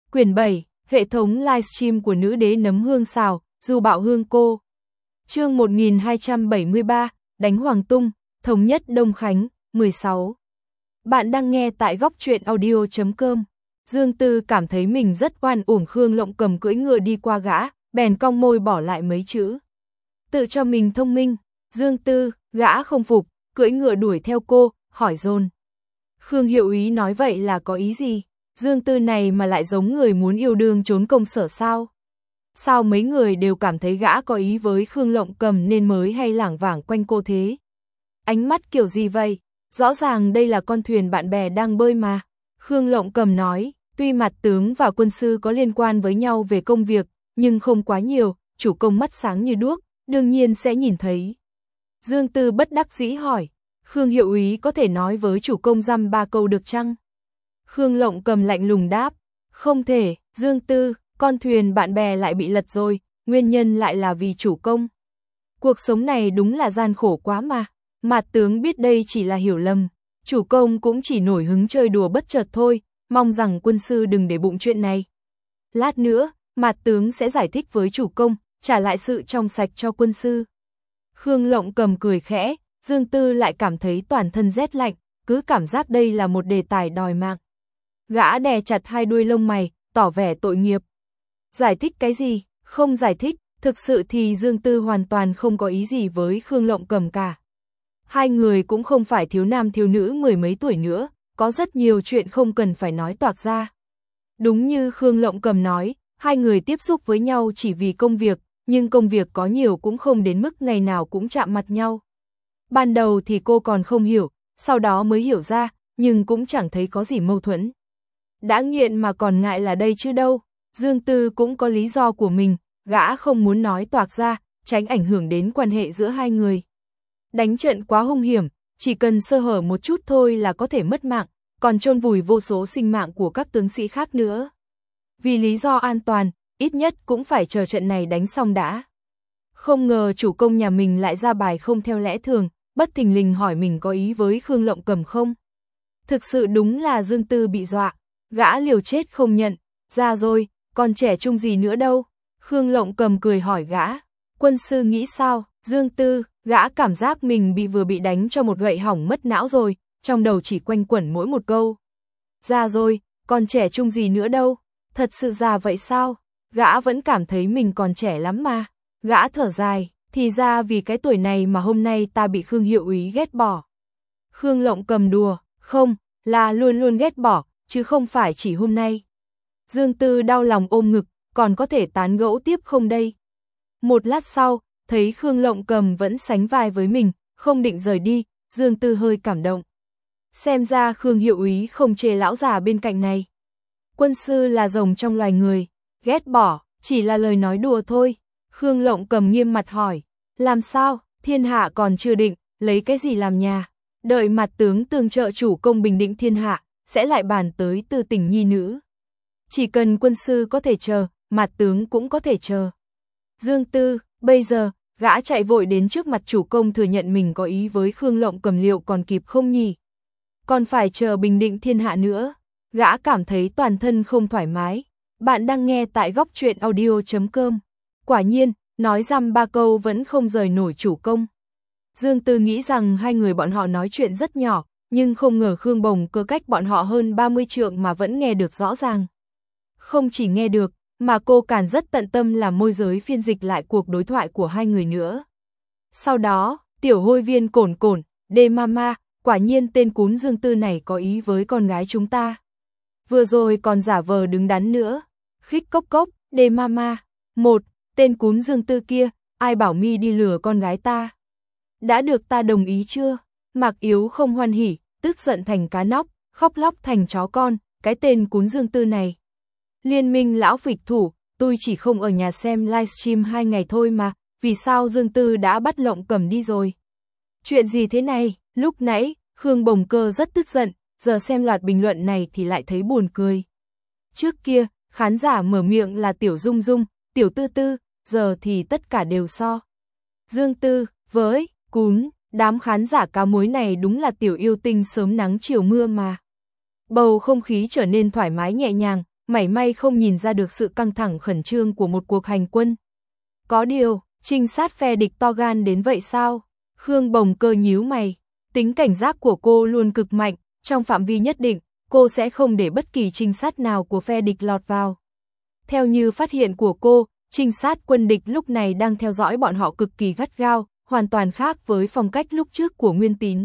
Quyển 7, hệ thống livestream của nữ đế nấm hương xào, Du Bạo Hương cô. Chương 1273, đánh Hoàng Tung, thống nhất Đông Khánh, 16. Bạn đang nghe tại góc truyện audio.com. Dương Tư cảm thấy mình rất oan uổng Khương Lộng Cầm cưỡi ngựa đi qua gã, bèn cong môi bỏ lại mấy chữ. Tự cho mình thông minh, Dương Tư, gã không phục, cưỡi ngựa đuổi theo cô, hỏi dồn. Khương Hiệu Úy nói vậy là có ý gì? Dương Tư này mà lại giống người muốn yêu đương trốn công sở sao? Sao mấy người đều cảm thấy gã có ý với Khương Lộng Cầm nên mới hay lảng vảng quanh cô thế? Ánh mắt kiểu gì vậy? Rõ ràng đây là con thuyền bạn bè đang bơi mà. Khương Lộng Cầm nói, tuy mặt tướng và quân sư có liên quan với nhau về công việc, nhưng không quá nhiều, chủ công mắt sáng như đuốc, đương nhiên sẽ nhìn thấy. Dương Tư bất đắc dĩ hỏi, Khương Hiệu Úy có thể nói với chủ công dăm ba câu được chăng? Khương Lộng Cầm lạnh lùng đáp, không thể, Dương Tư, con thuyền bạn bè lại bị lật rồi, nguyên nhân lại là vì chủ công. Cuộc sống này đúng là gian khổ quá mà. Mạt tướng biết đây chỉ là hiểu lầm, chủ công cũng chỉ nổi hứng chơi đùa bất chợt thôi, mong rằng quân sư đừng để bụng chuyện này. Lát nữa, Mạt tướng sẽ giải thích với chủ công, trả lại sự trong sạch cho quân sư. Khương Lộng Cầm cười khẽ, Dương Tư lại cảm thấy toàn thân rét lạnh, cứ cảm giác đây là một đề tài đòi mạng. Gã đè chặt hai đuôi lông mày, tỏ vẻ tội nghiệp. Giải thích cái gì? Không giải thích, thực sự thì Dương Tư hoàn toàn không có ý gì với Khương Lộng Cầm cả. Hai người cũng không phải thiếu nam thiếu nữ mười mấy tuổi nữa, có rất nhiều chuyện không cần phải nói toạc ra. Đúng như Khương Lộng Cầm nói, hai người tiếp xúc với nhau chỉ vì công việc, nhưng công việc có nhiều cũng không đến mức ngày nào cũng chạm mặt nhau. Ban đầu thì cô còn không hiểu, sau đó mới hiểu ra, nhưng cũng chẳng thấy có gì mâu thuẫn. Đã nghiện mà còn ngại là đây chứ đâu, Dương Tư cũng có lý do của mình, gã không muốn nói toạc ra, tránh ảnh hưởng đến quan hệ giữa hai người. Đánh trận quá hung hiểm, chỉ cần sơ hở một chút thôi là có thể mất mạng, còn chôn vùi vô số sinh mạng của các tướng sĩ khác nữa. Vì lý do an toàn, ít nhất cũng phải chờ trận này đánh xong đã. Không ngờ chủ công nhà mình lại ra bài không theo lẽ thường, bất thình lình hỏi mình có ý với Khương Lộng Cầm không. Thực sự đúng là Dương Tư bị dọa, gã liều chết không nhận, ra rồi, còn trẻ trung gì nữa đâu. Khương Lộng Cầm cười hỏi gã, quân sư nghĩ sao? Dương Tư, gã cảm giác mình vừa bị đánh cho một gậy hỏng mất não rồi, trong đầu chỉ quanh quẩn mỗi một câu. Ra rồi, còn trẻ trung gì nữa đâu, thật sự già vậy sao? Gã vẫn cảm thấy mình còn trẻ lắm mà. Gã thở dài, thì ra vì cái tuổi này mà hôm nay ta bị Khương Hiệu Úy ghét bỏ. Khương Lộng Cầm đùa, không, là luôn luôn ghét bỏ, chứ không phải chỉ hôm nay. Dương Tư đau lòng ôm ngực, còn có thể tán gẫu tiếp không đây? Một lát sau, thấy Khương Lộng Cầm vẫn sánh vai với mình, không định rời đi, Dương Tư hơi cảm động. Xem ra Khương Hiệu Úy không chê lão già bên cạnh này. Quân sư là rồng trong loài người, ghét bỏ, chỉ là lời nói đùa thôi. Khương Lộng Cầm nghiêm mặt hỏi, làm sao, thiên hạ còn chưa định, lấy cái gì làm nhà? Đợi mặt tướng tương trợ chủ công bình định thiên hạ, sẽ lại bàn tới tư tình nhi nữ. Chỉ cần quân sư có thể chờ, mặt tướng cũng có thể chờ. Dương Tư, bây giờ, gã chạy vội đến trước mặt chủ công thừa nhận mình có ý với Khương Lộng Cầm liệu còn kịp không nhỉ? Còn phải chờ bình định thiên hạ nữa. Gã cảm thấy toàn thân không thoải mái. Bạn đang nghe tại góc truyện audio.com. Quả nhiên, nói dăm ba câu vẫn không rời nổi chủ công. Dương Tư nghĩ rằng hai người bọn họ nói chuyện rất nhỏ, nhưng không ngờ Khương Bồng Cơ cách bọn họ hơn 30 trượng mà vẫn nghe được rõ ràng. Không chỉ nghe được, mà cô càng rất tận tâm làm môi giới phiên dịch lại cuộc đối thoại của hai người nữa. Sau đó, tiểu hôi viên cồn cồn, đê mama, quả nhiên tên cún Dương Tư này có ý với con gái chúng ta. Vừa rồi còn giả vờ đứng đắn nữa. Khích cốc cốc, đê mama. Một, tên cún Dương Tư kia, ai bảo mi đi lừa con gái ta? Đã được ta đồng ý chưa? Mạc Yếu không hoan hỉ, tức giận thành cá nóc, khóc lóc thành chó con, cái tên cún Dương Tư này. Liên minh lão phịch thủ, tôi chỉ không ở nhà xem livestream 2 ngày thôi mà, vì sao Dương Tư đã bắt Lộng Cầm đi rồi? Chuyện gì thế này? Lúc nãy, Khương Bồng Cơ rất tức giận, giờ xem loạt bình luận này thì lại thấy buồn cười. Trước kia, khán giả mở miệng là tiểu Dung Dung, tiểu Tư Tư, giờ thì tất cả đều so. Dương Tư, với, cún, đám khán giả cá muối này đúng là tiểu yêu tinh sớm nắng chiều mưa mà. Bầu không khí trở nên thoải mái nhẹ nhàng, mảy may không nhìn ra được sự căng thẳng khẩn trương của một cuộc hành quân. Có điều, trinh sát phe địch to gan đến vậy sao? Khương Bồng Cơ nhíu mày, tính cảnh giác của cô luôn cực mạnh, trong phạm vi nhất định, cô sẽ không để bất kỳ trinh sát nào của phe địch lọt vào. Theo như phát hiện của cô, trinh sát quân địch lúc này đang theo dõi bọn họ cực kỳ gắt gao, hoàn toàn khác với phong cách lúc trước của Nguyên Tín.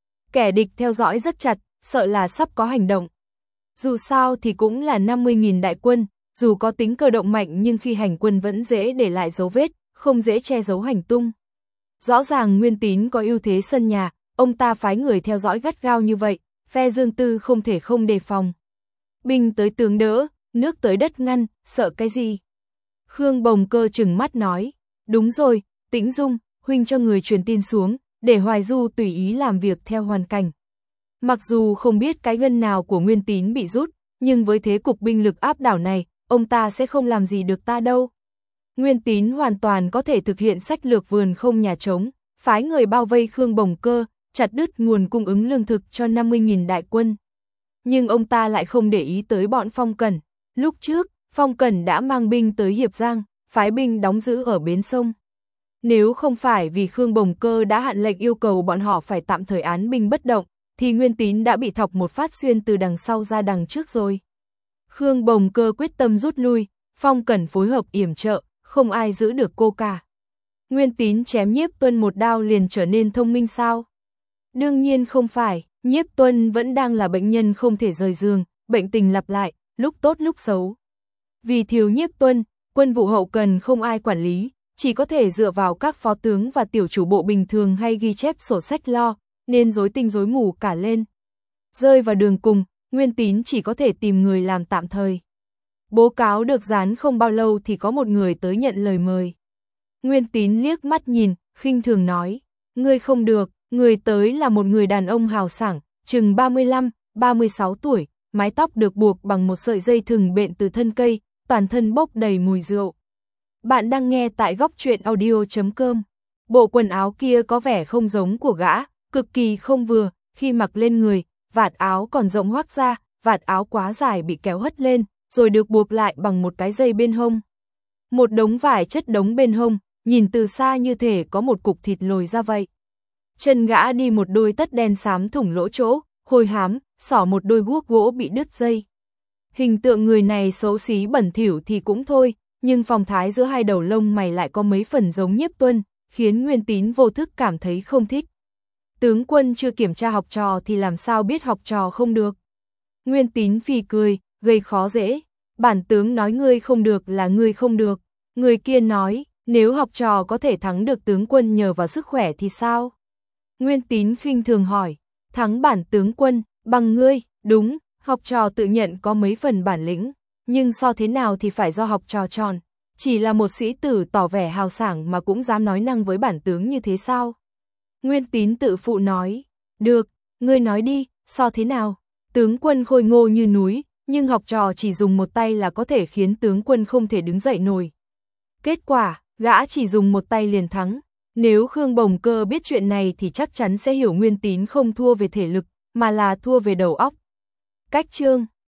Kẻ địch theo dõi rất chặt, sợ là sắp có hành động. Dù sao thì cũng là 50.000 đại quân, dù có tính cơ động mạnh nhưng khi hành quân vẫn dễ để lại dấu vết, không dễ che giấu hành tung. Rõ ràng Nguyên Tín có ưu thế sân nhà, ông ta phái người theo dõi gắt gao như vậy, phe Dương Tư không thể không đề phòng. Binh tới tướng đỡ, nước tới đất ngăn, sợ cái gì? Khương Bồng Cơ trừng mắt nói, đúng rồi, Tĩnh Dung, huynh cho người truyền tin xuống, để Hoài Du tùy ý làm việc theo hoàn cảnh. Mặc dù không biết cái gân nào của Nguyên Tín bị rút, nhưng với thế cục binh lực áp đảo này, ông ta sẽ không làm gì được ta đâu. Nguyên Tín hoàn toàn có thể thực hiện sách lược vườn không nhà trống, phái người bao vây Khương Bồng Cơ, chặt đứt nguồn cung ứng lương thực cho 50.000 đại quân. Nhưng ông ta lại không để ý tới bọn Phong Cẩn. Lúc trước, Phong Cẩn đã mang binh tới Hiệp Giang, phái binh đóng giữ ở bến sông. Nếu không phải vì Khương Bồng Cơ đã hạn lệnh yêu cầu bọn họ phải tạm thời án binh bất động, thì Nguyên Tín đã bị thọc một phát xuyên từ đằng sau ra đằng trước rồi. Khương Bồng Cơ quyết tâm rút lui, Phong Cẩn phối hợp yểm trợ, không ai giữ được cô cả. Nguyên Tín chém Nhiếp Tuân một đao liền trở nên thông minh sao? Đương nhiên không phải, Nhiếp Tuân vẫn đang là bệnh nhân không thể rời giường, bệnh tình lặp lại, lúc tốt lúc xấu. Vì thiếu Nhiếp Tuân, quân vụ hậu cần không ai quản lý, chỉ có thể dựa vào các phó tướng và tiểu chủ bộ bình thường hay ghi chép sổ sách lo, nên rối tinh rối mù cả lên. Rơi vào đường cùng, Nguyên Tín chỉ có thể tìm người làm tạm thời. Bố cáo được dán không bao lâu thì có một người tới nhận lời mời. Nguyên Tín liếc mắt nhìn, khinh thường nói, ngươi không được, người tới là một người đàn ông hào sảng, chừng 35, 36 tuổi, mái tóc được buộc bằng một sợi dây thừng bện từ thân cây, toàn thân bốc đầy mùi rượu. Bạn đang nghe tại góc truyện audio.com. Bộ quần áo kia có vẻ không giống của gã, cực kỳ không vừa, khi mặc lên người, vạt áo còn rộng hoác ra, vạt áo quá dài bị kéo hất lên, rồi được buộc lại bằng một cái dây bên hông. Một đống vải chất đống bên hông, nhìn từ xa như thể có một cục thịt lồi ra vậy. Chân gã đi một đôi tất đen xám thủng lỗ chỗ, hôi hám, xỏ một đôi guốc gỗ bị đứt dây. Hình tượng người này xấu xí bẩn thỉu thì cũng thôi, nhưng phong thái giữa hai đầu lông mày lại có mấy phần giống Nhiếp Tuân, khiến Nguyên Tín vô thức cảm thấy không thích. Tướng quân chưa kiểm tra học trò thì làm sao biết học trò không được. Nguyên Tín phì cười, gây khó dễ. Bản tướng nói ngươi không được là ngươi không được. Người kia nói, nếu học trò có thể thắng được tướng quân nhờ vào sức khỏe thì sao? Nguyên Tín khinh thường hỏi, thắng bản tướng quân, bằng ngươi, đúng, học trò tự nhận có mấy phần bản lĩnh, nhưng so thế nào thì phải do học trò chọn. Chỉ là một sĩ tử tỏ vẻ hào sảng mà cũng dám nói năng với bản tướng như thế sao? Nguyên Tín tự phụ nói, được, ngươi nói đi, so thế nào? Tướng quân khôi ngô như núi, nhưng học trò chỉ dùng một tay là có thể khiến tướng quân không thể đứng dậy nổi. Kết quả, gã chỉ dùng một tay liền thắng. Nếu Khương Bồng Cơ biết chuyện này thì chắc chắn sẽ hiểu Nguyên Tín không thua về thể lực, mà là thua về đầu óc. Cách chương